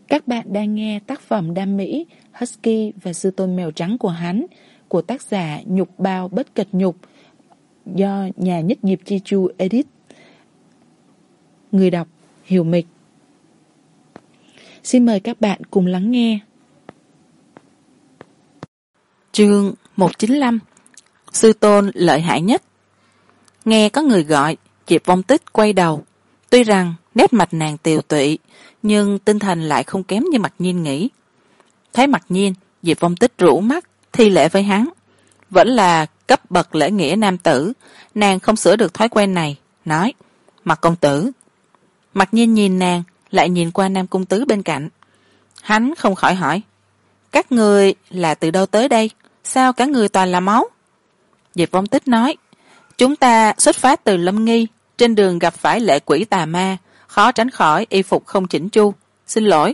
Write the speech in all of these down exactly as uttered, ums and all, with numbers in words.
Các bạn đang nghe tác phẩm đam mỹ Husky và sư tôn mèo trắng của hắn của tác giả Nhục Bao Bất Kịch Nhục do nhà nhất nghiệp Chi Chu edit. Người đọc Hiểu Mịch. Xin mời các bạn cùng lắng nghe. Chương một trăm chín mươi lăm. Sư tôn lợi hại nhất. Nghe có người gọi, Diệp Vong Tích quay đầu. Tuy rằng nét mặt nàng tiều tụy, nhưng tinh thần lại không kém như Mặc Nhiên nghĩ. Thấy Mặc Nhiên, Diệp Vong Tích rũ mắt thi lễ với hắn. Vẫn là cấp bậc lễ nghĩa nam tử, nàng không sửa được thói quen này, nói: Mặc công tử. Mặc Nhiên nhìn nàng, lại nhìn qua Nam Cung Tứ bên cạnh. Hắn không khỏi hỏi: các người là từ đâu tới đây, sao cả người toàn là máu? Diệp Vong Tích nói: chúng ta xuất phát từ Lâm Nghi, trên đường gặp phải lệ quỷ tà ma, khó tránh khỏi y phục không chỉnh chu, xin lỗi.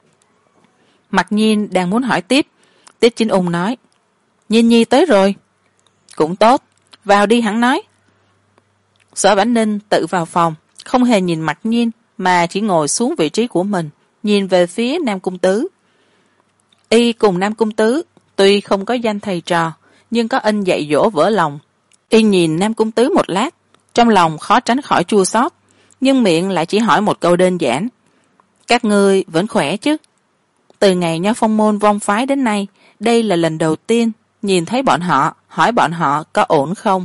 Mặc Nhiên đang muốn hỏi tiếp, Tiết Chính Ung nói: Nhiên Nhi tới rồi. Cũng tốt, vào đi, hắn nói. Sở Vãn Ninh tự vào phòng, không hề nhìn Mặc Nhiên mà chỉ ngồi xuống vị trí của mình, nhìn về phía Nam Cung Tứ. Y cùng Nam Cung Tứ tuy không có danh thầy trò, nhưng có ân dạy dỗ vỡ lòng. Y nhìn Nam Cung Tứ một lát, trong lòng khó tránh khỏi chua xót, nhưng miệng lại chỉ hỏi một câu đơn giản: các ngươi vẫn khỏe chứ? Từ ngày Nho Phong môn vong phái đến nay, đây là lần đầu tiên nhìn thấy bọn họ, hỏi bọn họ có ổn không.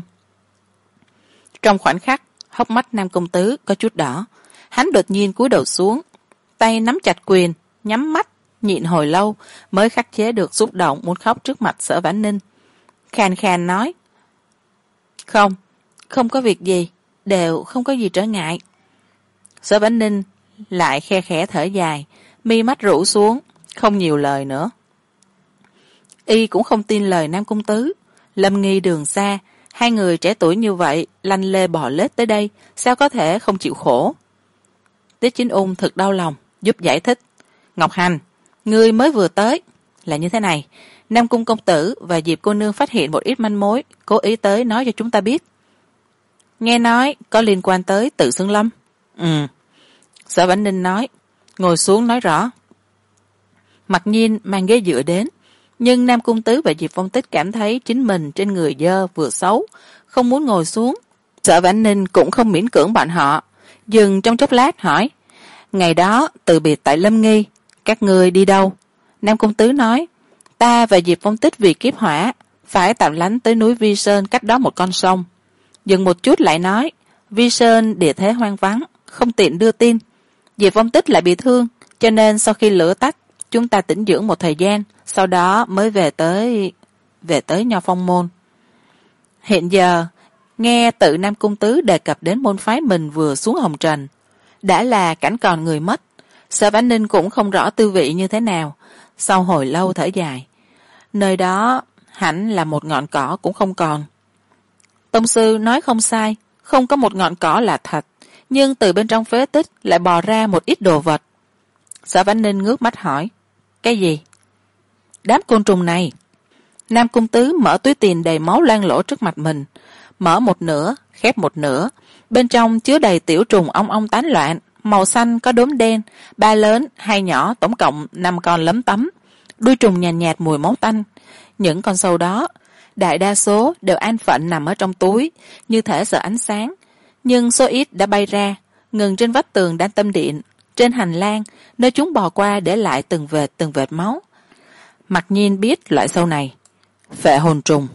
Trong khoảnh khắc, hốc mắt Nam Cung Tứ có chút đỏ. Hắn đột nhiên cúi đầu xuống, tay nắm chặt quyền, nhắm mắt nhịn hồi lâu mới khắc chế được xúc động muốn khóc trước mặt Sở Vãn Ninh. Khàn khàn nói: không, không có việc gì, đều không có gì trở ngại. Sở Vãn Ninh lại khe khẽ thở dài, mi mắt rũ xuống, không nhiều lời nữa. Y cũng không tin lời Nam Cung Tứ. Lâm Nghi đường xa, hai người trẻ tuổi như vậy lanh lê bò lết tới đây, sao có thể không chịu khổ. Tiết Chính Ung thật đau lòng, giúp giải thích: Ngọc Hành, ngươi mới vừa tới, là như thế này, Nam Cung công tử và Diệp cô nương phát hiện một ít manh mối, cố ý tới nói cho chúng ta biết. Nghe nói có liên quan tới Tự Xương Lâm. Ừ. Sở Vãn Ninh nói: ngồi xuống nói rõ. Mặc Nhiên mang ghế dựa đến, nhưng Nam Cung Tứ và Diệp Vong Tích cảm thấy chính mình trên người dơ vừa xấu, không muốn ngồi xuống. Sở Vãn Ninh cũng không miễn cưỡng bọn họ, dừng trong chốc lát hỏi: ngày đó từ biệt tại Lâm Nghi, các ngươi đi đâu? Nam Cung Tứ nói: ta và Diệp Vong Tích vì kiếp hỏa phải tạm lánh tới núi Vi Sơn, cách đó một con sông. Dừng một chút lại nói: Vi Sơn địa thế hoang vắng, không tiện đưa tin. Diệp Vong Tích lại bị thương, cho nên sau khi lửa tắt, chúng ta tĩnh dưỡng một thời gian, sau đó mới về tới về tới Nho Phong môn. Hiện giờ nghe tự Nam Cung Tứ đề cập đến môn phái mình vừa xuống hồng trần, đã là cảnh còn người mất. Sở Vãn Ninh cũng không rõ tư vị như thế nào, sau hồi lâu thở dài. Nơi đó hẳn là một ngọn cỏ cũng không còn. Tông sư nói không sai, không có một ngọn cỏ là thật, nhưng từ bên trong phế tích lại bò ra một ít đồ vật. Sở Vãn Ninh ngước mắt hỏi: cái gì? Đám côn trùng này. Nam Cung Tứ mở túi tiền đầy máu loang lỗ trước mặt mình, mở một nửa khép một nửa, bên trong chứa đầy tiểu trùng ong ong tán loạn, màu xanh có đốm đen, ba lớn hai nhỏ, tổng cộng năm con lấm tấm. Đuôi trùng nhàn nhạt, nhạt mùi máu tanh. Những con sâu đó đại đa số đều an phận nằm ở trong túi, như thể sợ ánh sáng, nhưng số ít đã bay ra, ngừng trên vách tường đan tâm điện, trên hành lang nơi chúng bò qua để lại từng vệt từng vệt máu. Mặc Nhiên biết loại sâu này: phệ hồn trùng.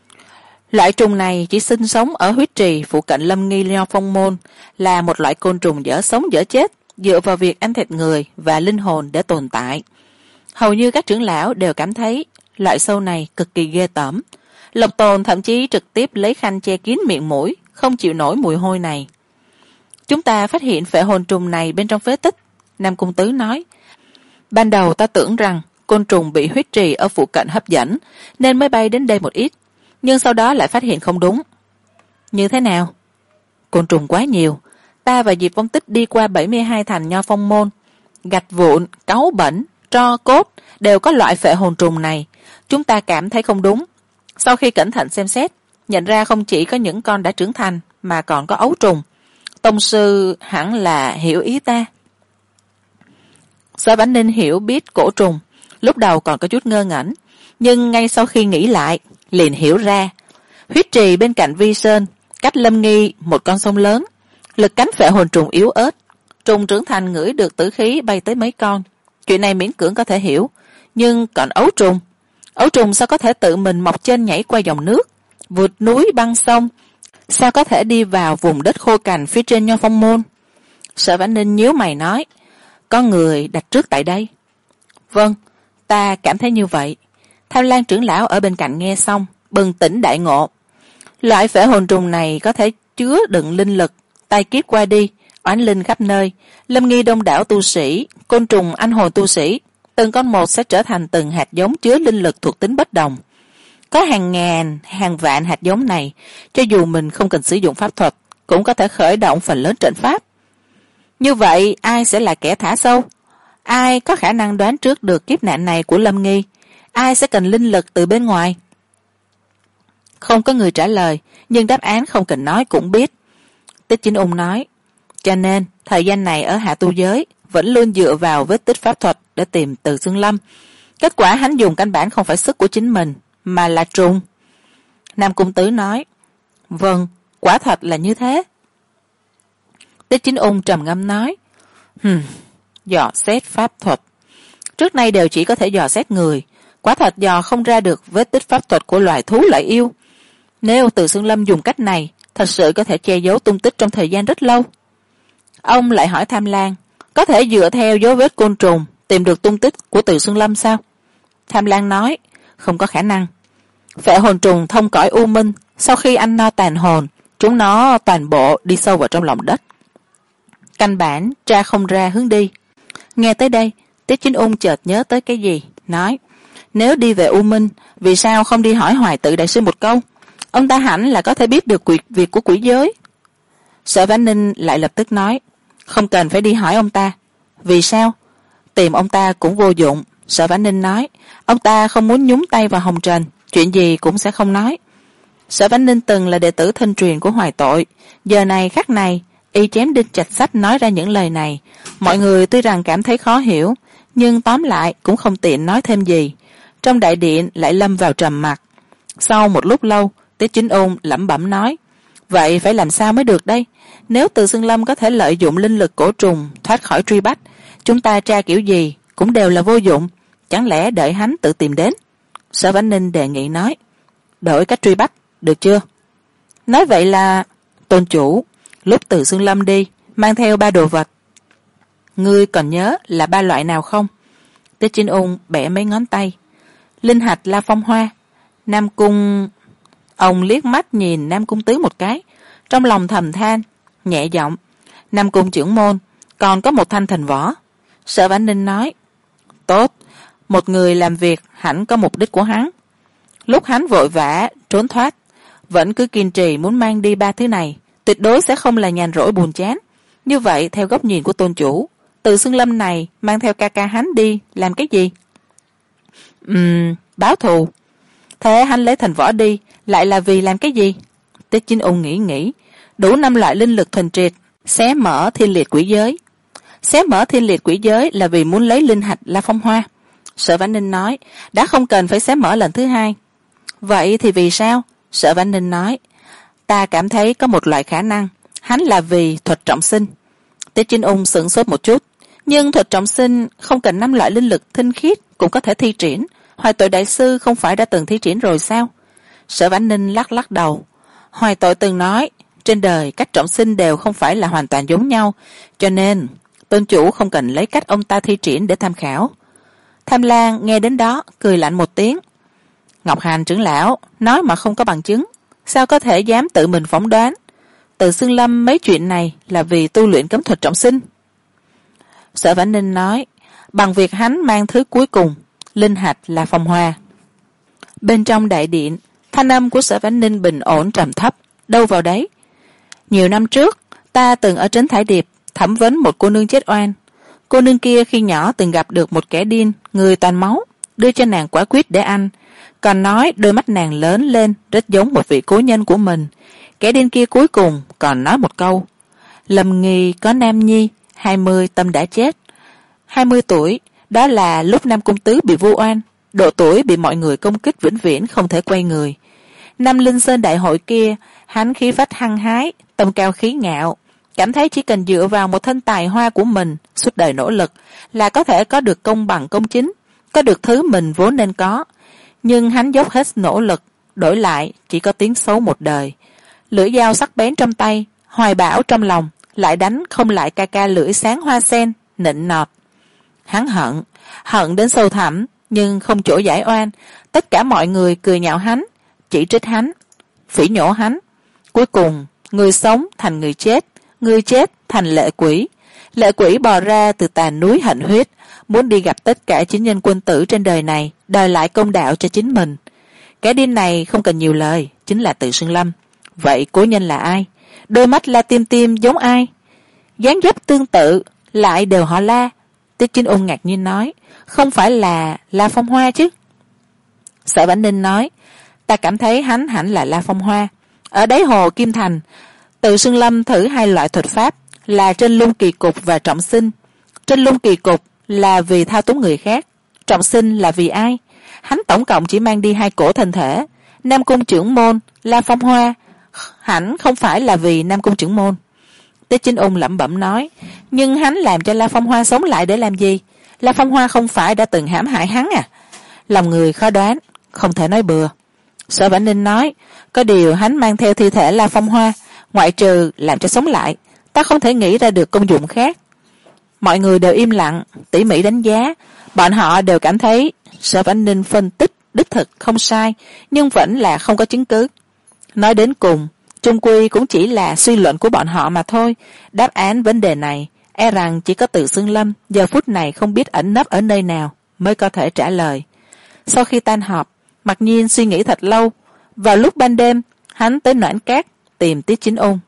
Loại trùng này chỉ sinh sống ở huyết trì phụ cận Lâm Nghi Nho Phong môn, là một loại côn trùng dở sống dở chết, dựa vào việc ăn thịt người và linh hồn để tồn tại. Hầu như các trưởng lão đều cảm thấy loại sâu này cực kỳ ghê tởm. Lộc Tồn thậm chí trực tiếp lấy khăn che kín miệng mũi, không chịu nổi mùi hôi này. Chúng ta phát hiện phệ hồn trùng này bên trong phế tích, Nam Cung Tứ nói. Ban đầu ta tưởng rằng côn trùng bị huyết trì ở phụ cận hấp dẫn nên mới bay đến đây một ít, nhưng sau đó lại phát hiện không đúng. Như thế nào? Côn trùng quá nhiều, ta và Diệp Vong Tích đi qua bảy mươi hai thành Nho Phong môn, gạch vụn, cáu bẩn, tro cốt đều có loại phệ hồn trùng này. Chúng ta cảm thấy không đúng, sau khi cẩn thận xem xét, nhận ra không chỉ có những con đã trưởng thành mà còn có ấu trùng. Tông sư hẳn là hiểu ý ta. Sở Vãn Ninh hiểu biết cổ trùng, lúc đầu còn có chút ngơ ngẩn, nhưng ngay sau khi nghĩ lại liền hiểu ra. Huyết trì bên cạnh Vi Sơn, cách Lâm Nghi một con sông lớn, lực cánh phệ hồn trùng yếu ớt, trùng trưởng thành ngửi được tử khí bay tới mấy con. Chuyện này miễn cưỡng có thể hiểu, nhưng còn ấu trùng, ấu trùng sao có thể tự mình mọc trên nhảy qua dòng nước, vượt núi băng sông, sao có thể đi vào vùng đất khô cằn phía trên Nho Phong môn? Sở Vãn Ninh nhíu mày nói, có người đặt trước tại đây. Vâng, ta cảm thấy như vậy. Tham Lang trưởng lão ở bên cạnh nghe xong bừng tỉnh đại ngộ. Loại phệ hồn trùng này có thể chứa đựng linh lực, tai kiếp qua đi, oán linh khắp nơi, Lâm Nghi đông đảo tu sĩ, côn trùng anh hồn tu sĩ, từng con một sẽ trở thành từng hạt giống chứa linh lực thuộc tính bất đồng. Có hàng ngàn, hàng vạn hạt giống này, cho dù mình không cần sử dụng pháp thuật, cũng có thể khởi động phần lớn trận pháp. Như vậy, ai sẽ là kẻ thả sâu? Ai có khả năng đoán trước được kiếp nạn này của Lâm Nghi? Ai sẽ cần linh lực từ bên ngoài? Không có người trả lời, nhưng đáp án không cần nói cũng biết. Tích Chính Ung nói, cho nên, thời gian này ở hạ tu giới, vẫn luôn dựa vào vết tích pháp thuật để tìm Từ Xương Lâm. Kết quả hắn dùng căn bản không phải sức của chính mình, mà là trùng. Nam Cung Tứ nói, vâng, quả thật là như thế. Tích Chính Ung trầm ngâm nói, hừm, dò xét pháp thuật. Trước nay đều chỉ có thể dò xét người, quả thật dò không ra được vết tích pháp thuật của loài thú loại yêu. Nếu Từ Xương Lâm dùng cách này, thật sự có thể che giấu tung tích trong thời gian rất lâu. Ông lại hỏi Tham Lang, có thể dựa theo dấu vết côn trùng tìm được tung tích của Từ Xương Lâm sao? Tham Lang nói, không có khả năng. Phệ hồn trùng thông cõi u minh, sau khi ăn no tàn hồn, chúng nó toàn bộ đi sâu vào trong lòng đất. Căn bản tra không ra hướng đi. Nghe tới đây, Tiết Chính Ung chợt nhớ tới cái gì, nói, nếu đi về u minh, vì sao không đi hỏi Hoài Tự đại sư một câu? Ông ta hẳn là có thể biết được việc của quỷ giới. Sở Vãn Ninh lại lập tức nói, không cần phải đi hỏi ông ta. Vì sao? Tìm ông ta cũng vô dụng. Sở Vãn Ninh nói, ông ta không muốn nhúng tay vào hồng trần, chuyện gì cũng sẽ không nói. Sở Vãn Ninh từng là đệ tử thân truyền của Hoài Tội, giờ này khắc này y chém đinh chặt sắt nói ra những lời này. Mọi người tuy rằng cảm thấy khó hiểu, nhưng tóm lại cũng không tiện nói thêm gì. Trong đại điện lại lâm vào trầm mặc. Sau một lúc lâu, Tiết Chính Ung lẩm bẩm nói, vậy phải làm sao mới được đây? Nếu Từ Xương Lâm có thể lợi dụng linh lực cổ trùng thoát khỏi truy bắt, chúng ta tra kiểu gì cũng đều là vô dụng, chẳng lẽ đợi hắn tự tìm đến? Sở Vãn Ninh đề nghị nói, đổi cách truy bắt được chưa? Nói vậy là, tôn chủ, lúc Từ Xương Lâm đi mang theo ba đồ vật, ngươi còn nhớ là ba loại nào không? Tiết Chính Ung bẻ mấy ngón tay. Linh hạch La Phong Hoa. Nam Cung... Ông liếc mắt nhìn Nam Cung Tứ một cái, trong lòng thầm than, nhẹ giọng, Nam Cung trưởng môn, còn có một thanh thần võ. Sở Vãn Ninh nói, tốt, một người làm việc hẳn có mục đích của hắn. Lúc hắn vội vã trốn thoát, vẫn cứ kiên trì muốn mang đi ba thứ này, tuyệt đối sẽ không là nhàn rỗi buồn chán. Như vậy theo góc nhìn của tôn chủ, Từ Xương Lâm này mang theo ca ca hắn đi làm cái gì? Ừm, báo thù. Thế hắn lấy thần võ đi lại là vì làm cái gì? Tiết Chính Ung nghĩ nghĩ, đủ năm loại linh lực thuần triệt, xé mở thiên liệt quỷ giới. Xé mở thiên liệt quỷ giới là vì muốn lấy linh hạch La Phong Hoa. Sở Vãn Ninh nói, đã không cần phải xé mở lần thứ hai. Vậy thì vì sao? Sở Vãn Ninh nói, ta cảm thấy có một loại khả năng, hắn là vì thuật trọng sinh. Tiết Chính Ung sửng sốt một chút, nhưng thuật trọng sinh không cần năm loại linh lực tinh khiết cũng có thể thi triển. Hoài Tội đại sư không phải đã từng thi triển rồi sao? Sở Vãn Ninh lắc lắc đầu. Hoài Tội từng nói, trên đời cách trọng sinh đều không phải là hoàn toàn giống nhau, cho nên tôn chủ không cần lấy cách ông ta thi triển để tham khảo. Tham Lang nghe đến đó cười lạnh một tiếng. Ngọc Hành trưởng lão nói mà không có bằng chứng, sao có thể dám tự mình phỏng đoán? Từ Xương Lâm mấy chuyện này là vì tu luyện cấm thuật trọng sinh. Sở Vãn Ninh nói, bằng việc hắn mang thứ cuối cùng, linh hạch là Phong Hoa. Bên trong đại điện, thanh âm của Sở Vãn Ninh bình ổn trầm thấp, đâu vào đấy. Nhiều năm trước, ta từng ở Trấn Thải Điệp thẩm vấn một cô nương chết oan. Cô nương kia khi nhỏ từng gặp được một kẻ điên, người toàn máu, đưa cho nàng quả quýt để ăn, còn nói đôi mắt nàng lớn lên rất giống một vị cố nhân của mình. Kẻ điên kia cuối cùng còn nói một câu, Lâm Nghi có nam nhi, hai mươi tâm đã chết. hai mươi tuổi, đó là lúc Nam Cung Tứ bị vu oan, độ tuổi bị mọi người công kích vĩnh viễn không thể quay người. Năm Linh Sơn đại hội kia, hắn khí phách hăng hái, tâm cao khí ngạo, cảm thấy chỉ cần dựa vào một thân tài hoa của mình, suốt đời nỗ lực là có thể có được công bằng công chính, có được thứ mình vốn nên có. Nhưng hắn dốc hết nỗ lực, đổi lại chỉ có tiếng xấu một đời. Lưỡi dao sắc bén trong tay, hoài bão trong lòng, lại đánh không lại ca ca lưỡi sáng hoa sen, nịnh nọt. Hắn hận, hận đến sâu thẳm, nhưng không chỗ giải oan. Tất cả mọi người cười nhạo hắn, chỉ trích hắn, phỉ nhổ hắn. Cuối cùng, người sống thành người chết, người chết thành lệ quỷ. Lệ quỷ bò ra từ tàn núi hận huyết, muốn đi gặp tất cả chính nhân quân tử trên đời này, đòi lại công đạo cho chính mình. Kẻ điên này không cần nhiều lời, chính là Từ Xương Lâm. Vậy cố nhân là ai? Đôi mắt La Tim Tim giống ai? Dáng dấp tương tự, lại đều họ La. Tiết Chính Ung ngạc nhiên nói, không phải là La Phong Hoa chứ? Sở Vãn Ninh nói, ta cảm thấy hắn hẳn là La Phong Hoa. Ở đáy hồ Kim Thành, Từ Xương Lâm thử hai loại thuật pháp là trên lung kỳ cục và trọng sinh. Trên lung kỳ cục là vì thao túng người khác, trọng sinh là vì ai? Hắn tổng cộng chỉ mang đi hai cổ thân thể, Nam Cung trưởng môn, La Phong Hoa, hẳn không phải là vì Nam Cung trưởng môn. Tiết Chính Ung lẩm bẩm nói, nhưng hắn làm cho La Phong Hoa sống lại để làm gì? La Phong Hoa không phải đã từng hãm hại hắn à? Lòng người khó đoán, không thể nói bừa. Sở Vãn Ninh nói, có điều hắn mang theo thi thể La Phong Hoa, ngoại trừ làm cho sống lại, ta không thể nghĩ ra được công dụng khác. Mọi người đều im lặng, tỉ mỉ đánh giá, bọn họ đều cảm thấy Sở Vãn Ninh phân tích đích thực không sai, nhưng vẫn là không có chứng cứ. Nói đến cùng, chung quy cũng chỉ là suy luận của bọn họ mà thôi. Đáp án vấn đề này e rằng chỉ có Từ Xương Lâm giờ phút này không biết ẩn nấp ở nơi nào mới có thể trả lời. Sau khi tan họp, Mặc Nhiên suy nghĩ thật lâu. Vào lúc ban đêm, hắn tới Noãn Cát tìm Tiết Chính Ung.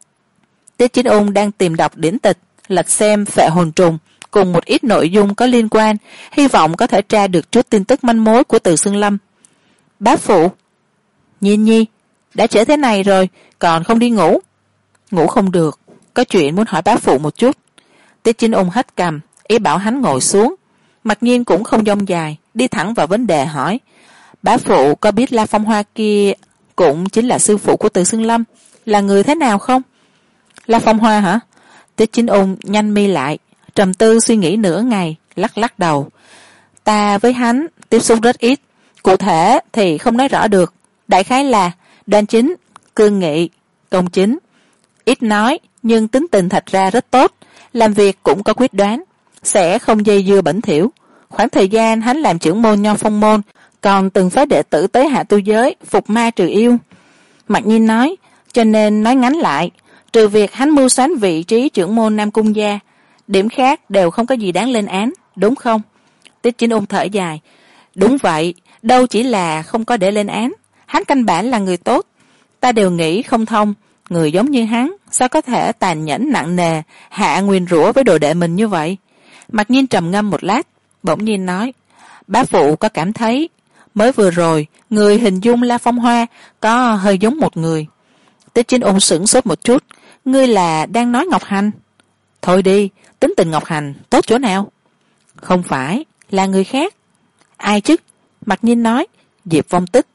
Tiết Chính Ung đang tìm đọc điển tịch, lật xem Phệ Hồn Trùng cùng một ít nội dung có liên quan, hy vọng có thể tra được chút tin tức manh mối của Từ Xương Lâm. Bá phụ, Nhiên Nhi, đã trễ thế này rồi, còn không đi ngủ? Ngủ không được, có chuyện muốn hỏi bá phụ một chút. Tiết Chính Ung hất cằm, ý bảo hắn ngồi xuống. Mặc Nhiên cũng không dông dài, đi thẳng vào vấn đề hỏi, bá phụ có biết La Phong Hoa kia cũng chính là sư phụ của Từ Xương Lâm, là người thế nào không? La Phong Hoa hả? Tiết Chính Ung nhanh mi lại, trầm tư suy nghĩ nửa ngày, lắc lắc đầu. Ta với hắn tiếp xúc rất ít, cụ thể thì không nói rõ được, đại khái là đoan chính, cương nghị, công chính. Ít nói, nhưng tính tình thật ra rất tốt, làm việc cũng có quyết đoán, sẽ không dây dưa bẩn thỉu. Khoảng thời gian hắn làm trưởng môn Nho Phong môn, còn từng phái đệ tử tới hạ tu giới, phục ma trừ yêu. Mặc Nhiên nói, cho nên nói ngắn lại, trừ việc hắn mưu soán vị trí trưởng môn Nam Cung gia, điểm khác đều không có gì đáng lên án, đúng không? Tiết Chính Ung thở dài, đúng vậy, đâu chỉ là không có để lên án, hắn căn bản là người tốt. Ta đều nghĩ không thông, người giống như hắn sao có thể tàn nhẫn nặng nề hạ nguyền rủa với đồ đệ mình như vậy. Mặc Nhiên trầm ngâm một lát, bỗng nhiên nói, bá phụ có cảm thấy mới vừa rồi người hình dung La Phong Hoa có hơi giống một người. Tiết Chính Ung sửng sốt một chút, ngươi là đang nói Ngọc Hành? Thôi đi, tính tình Ngọc Hành tốt chỗ nào? Không phải, là người khác. Ai chứ? Mặc Nhiên nói, Diệp Vong Tích.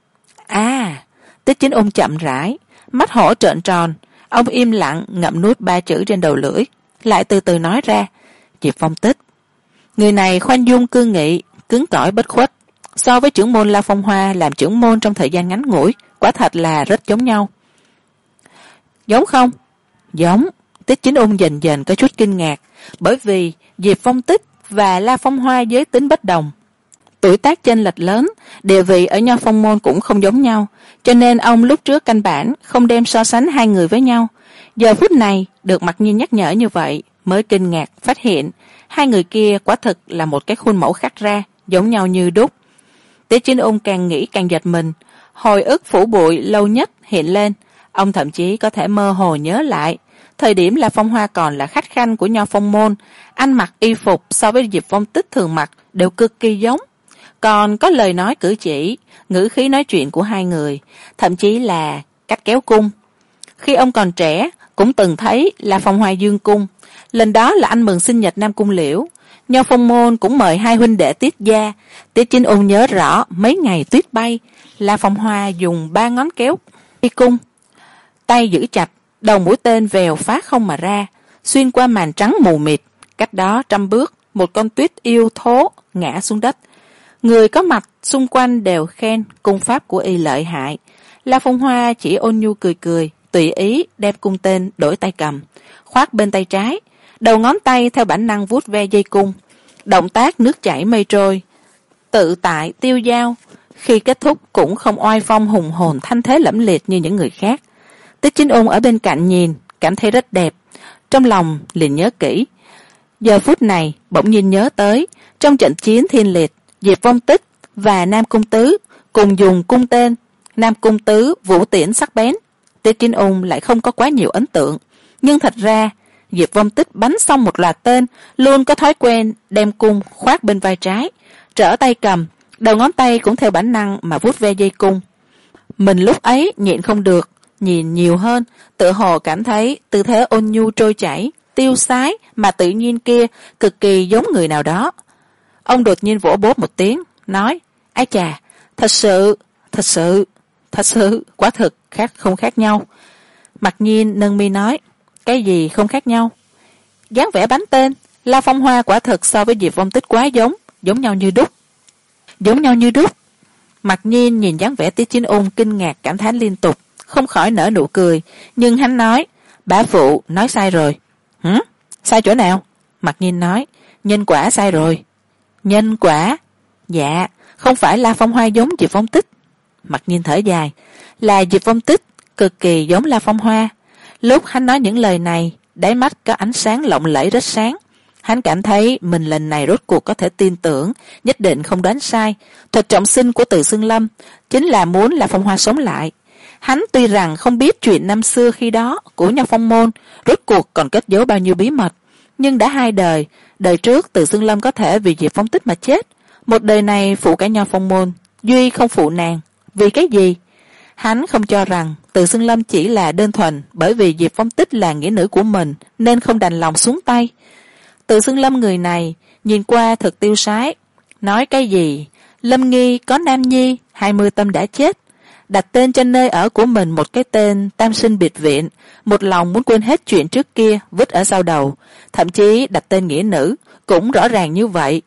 À, Tiết Chính Ung chậm rãi, mắt hổ trợn tròn, ông im lặng ngậm nuốt ba chữ trên đầu lưỡi, lại từ từ nói ra, Diệp Vong Tích. Người này khoan dung cương nghị, cứng cỏi bất khuất, so với trưởng môn La Phong Hoa làm trưởng môn trong thời gian ngắn ngủi, quả thật là rất giống nhau. Giống không? Giống. Tiết Chính Ung dần dần có chút kinh ngạc, bởi vì Diệp Phong Tích và La Phong Hoa giới tính bất đồng, tuổi tác chênh lệch lớn, địa vị ở Nho Phong môn cũng không giống nhau, cho nên ông lúc trước căn bản không đem so sánh hai người với nhau. Giờ phút này được Mặc Nhiên nhắc nhở như vậy, mới kinh ngạc phát hiện hai người kia quả thực là một cái khuôn mẫu khắc ra, giống nhau như đúc. Tiết Chính Ung càng nghĩ càng giật mình, hồi ức phủ bụi lâu nhất hiện lên, ông thậm chí có thể mơ hồ nhớ lại thời điểm là Phong Hoa còn là khách khanh của Nho Phong môn, ăn mặc y phục so với Diệp Vong Tích thường mặc đều cực kỳ giống, còn có lời nói cử chỉ, ngữ khí nói chuyện của hai người, thậm chí là cách kéo cung. Khi ông còn trẻ cũng từng thấy là Phong Hoa dương cung, lần đó là anh mừng sinh nhật Nam Cung Liễu, Nho Phong môn cũng mời hai huynh đệ Tiết gia. Tiết Chính Ung nhớ rõ mấy ngày tuyết bay, La Phong Hoa dùng ba ngón kéo đi cung, tay giữ chặt, đầu mũi tên vèo phá không mà ra, xuyên qua màn trắng mù mịt. Cách đó trăm bước, một con tuyết yêu thố ngã xuống đất. Người có mặt xung quanh đều khen cung pháp của y lợi hại. La Phong Hoa chỉ ôn nhu cười cười, tùy ý đem cung tên đổi tay cầm, khoác bên tay trái, đầu ngón tay theo bản năng vuốt ve dây cung, động tác nước chảy mây trôi, tự tại tiêu dao. Khi kết thúc cũng không oai phong hùng hồn thanh thế lẫm liệt như những người khác. Tiết Chính Ung ở bên cạnh nhìn, cảm thấy rất đẹp, trong lòng liền nhớ kỹ. Giờ phút này bỗng nhiên nhớ tới trong trận chiến thiên liệt, Diệp Vong Tích và Nam Cung Tứ cùng dùng cung tên. Nam Cung Tứ vũ tiễn sắc bén, Tiết Chính Ung lại không có quá nhiều ấn tượng. Nhưng thật ra Diệp Vong Tích bắn xong một loạt tên luôn có thói quen đem cung khoác bên vai trái, trở tay cầm, đầu ngón tay cũng theo bản năng mà vuốt ve dây cung. Mình lúc ấy nhịn không được, nhìn nhiều hơn, tự hồ cảm thấy tư thế ôn nhu trôi chảy, tiêu sái mà tự nhiên kia cực kỳ giống người nào đó. Ông đột nhiên vỗ bốp một tiếng, nói: "Ái chà, thật sự, thật sự, thật sự, quả thực khác không khác nhau." Mặc Nhiên nâng mi nói: "Cái gì không khác nhau?" Dáng vẻ bắn tên, La Phong Hoa quả thực so với Diệp Vong Tích quá giống, giống nhau như đúc. Giống nhau như đúc. Mặc Nhiên nhìn dáng vẻ Tiết Chính Ung kinh ngạc cảm thán liên tục, không khỏi nở nụ cười, nhưng hắn nói: "Bá phụ nói sai rồi." "Hử? Sai chỗ nào?" Mặc Nhiên nói: "Nhân quả sai rồi." "Nhân quả?" "Dạ, không phải La Phong Hoa giống Diệp Vong Tích." Mặc Nhiên thở dài, là Diệp Vong Tích cực kỳ giống La Phong Hoa. Lúc hắn nói những lời này, đáy mắt có ánh sáng lộng lẫy rất sáng. Hắn cảm thấy mình lần này rốt cuộc có thể tin tưởng, nhất định không đoán sai. Thuật trọng sinh của Từ Xương Lâm chính là muốn La Phong Hoa sống lại. Hắn tuy rằng không biết chuyện năm xưa khi đó của Nho Phong môn rốt cuộc còn cất giấu bao nhiêu bí mật, nhưng đã hai đời, đời trước Từ Xương Lâm có thể vì Diệp Phong Tích mà chết, một đời này phụ cả Nho Phong môn, duy không phụ nàng. Vì cái gì? Hắn không cho rằng Từ Xương Lâm chỉ là đơn thuần bởi vì Diệp Phong Tích là nghĩa nữ của mình nên không đành lòng xuống tay. Từ Xương Lâm người này nhìn qua thật tiêu sái, nói cái gì Lâm Nghi có nam nhi, hai mươi tâm đã chết, đặt tên cho nơi ở của mình một cái tên Tam Sinh Biệt Viện, một lòng muốn quên hết chuyện trước kia vứt ở sau đầu, thậm chí đặt tên nghĩa nữ cũng rõ ràng như vậy.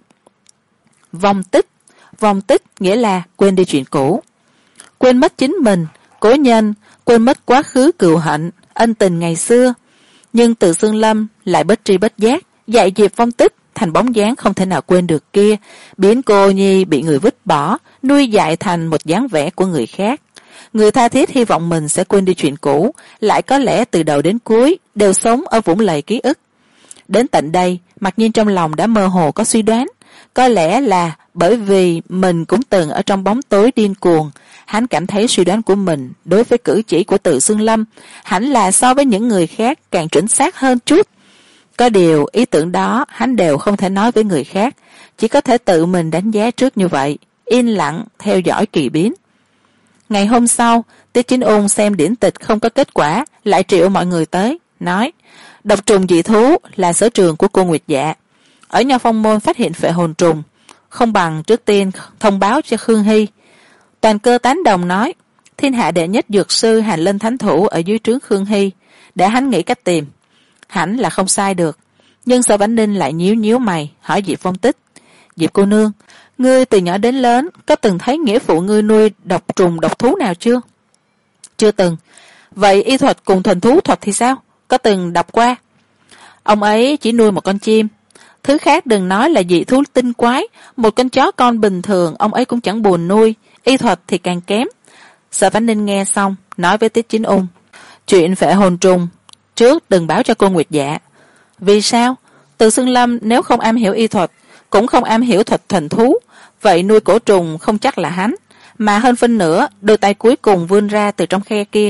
Vong tích, vong tích nghĩa là quên đi chuyện cũ, quên mất chính mình, cố nhân, quên mất quá khứ cừu hận, ân tình ngày xưa. Nhưng Từ Xương Lâm lại bất tri bất giác dạy Diệp Vong Tích thành bóng dáng không thể nào quên được kia, biến cô nhi bị người vứt bỏ nuôi dạy thành một dáng vẻ của người khác. Người tha thiết hy vọng mình sẽ quên đi chuyện cũ, lại có lẽ từ đầu đến cuối đều sống ở vũng lầy ký ức. Đến tận đây, Mặc Nhiên trong lòng đã mơ hồ có suy đoán, có lẽ là bởi vì mình cũng từng ở trong bóng tối điên cuồng. Hắn cảm thấy suy đoán của mình đối với cử chỉ của Từ Xương Lâm hẳn là so với những người khác càng chuẩn xác hơn chút. Có điều ý tưởng đó hắn đều không thể nói với người khác, chỉ có thể tự mình đánh giá trước như vậy, yên lặng theo dõi kỳ biến. Ngày hôm sau, Tiết Chính Ung xem điển tịch không có kết quả, lại triệu mọi người tới, nói: "Độc trùng dị thú là sở trường của cô Nguyệt Dạ. Ở Nho Phong môn phát hiện phệ hồn trùng, không bằng trước tiên thông báo cho Khương Hy." Toàn cơ tán đồng nói: "Thiên hạ đệ nhất dược sư Hành Linh Thánh Thủ ở dưới trướng Khương Hy, để hắn nghĩ cách tìm." Hẳn là không sai được, nhưng Sở Vãn Ninh lại nhíu nhíu mày hỏi Diệp Vong Tích: "Diệp cô nương, ngươi từ nhỏ đến lớn có từng thấy nghĩa phụ ngươi nuôi độc trùng độc thú nào chưa?" "Chưa từng." "Vậy y thuật cùng thuần thú thuật thì sao, có từng đọc qua?" "Ông ấy chỉ nuôi một con chim, thứ khác đừng nói là dị thú tinh quái, một con chó con bình thường ông ấy cũng chẳng buồn nuôi, y thuật thì càng kém." Sở Vãn Ninh nghe xong nói với Tiết Chính Ung: "Chuyện phệ hồn trùng trước đừng báo cho cô Nguyệt Dạ." "Vì sao?" "Từ Xương Lâm nếu không am hiểu y thuật, cũng không am hiểu thuật thuần thú, vậy nuôi cổ trùng không chắc là hắn, mà hơn phân nửa đôi tay cuối cùng vươn ra từ trong khe kia."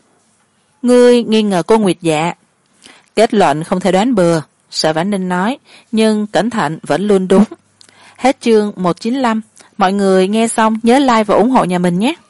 "Ngươi nghi ngờ cô Nguyệt Dạ?" "Kết luận không thể đoán bừa," Sở Vãn Ninh nói, "nhưng cẩn thận vẫn luôn đúng." Hết chương một trăm chín mươi lăm. Mọi người nghe xong nhớ like và ủng hộ nhà mình nhé.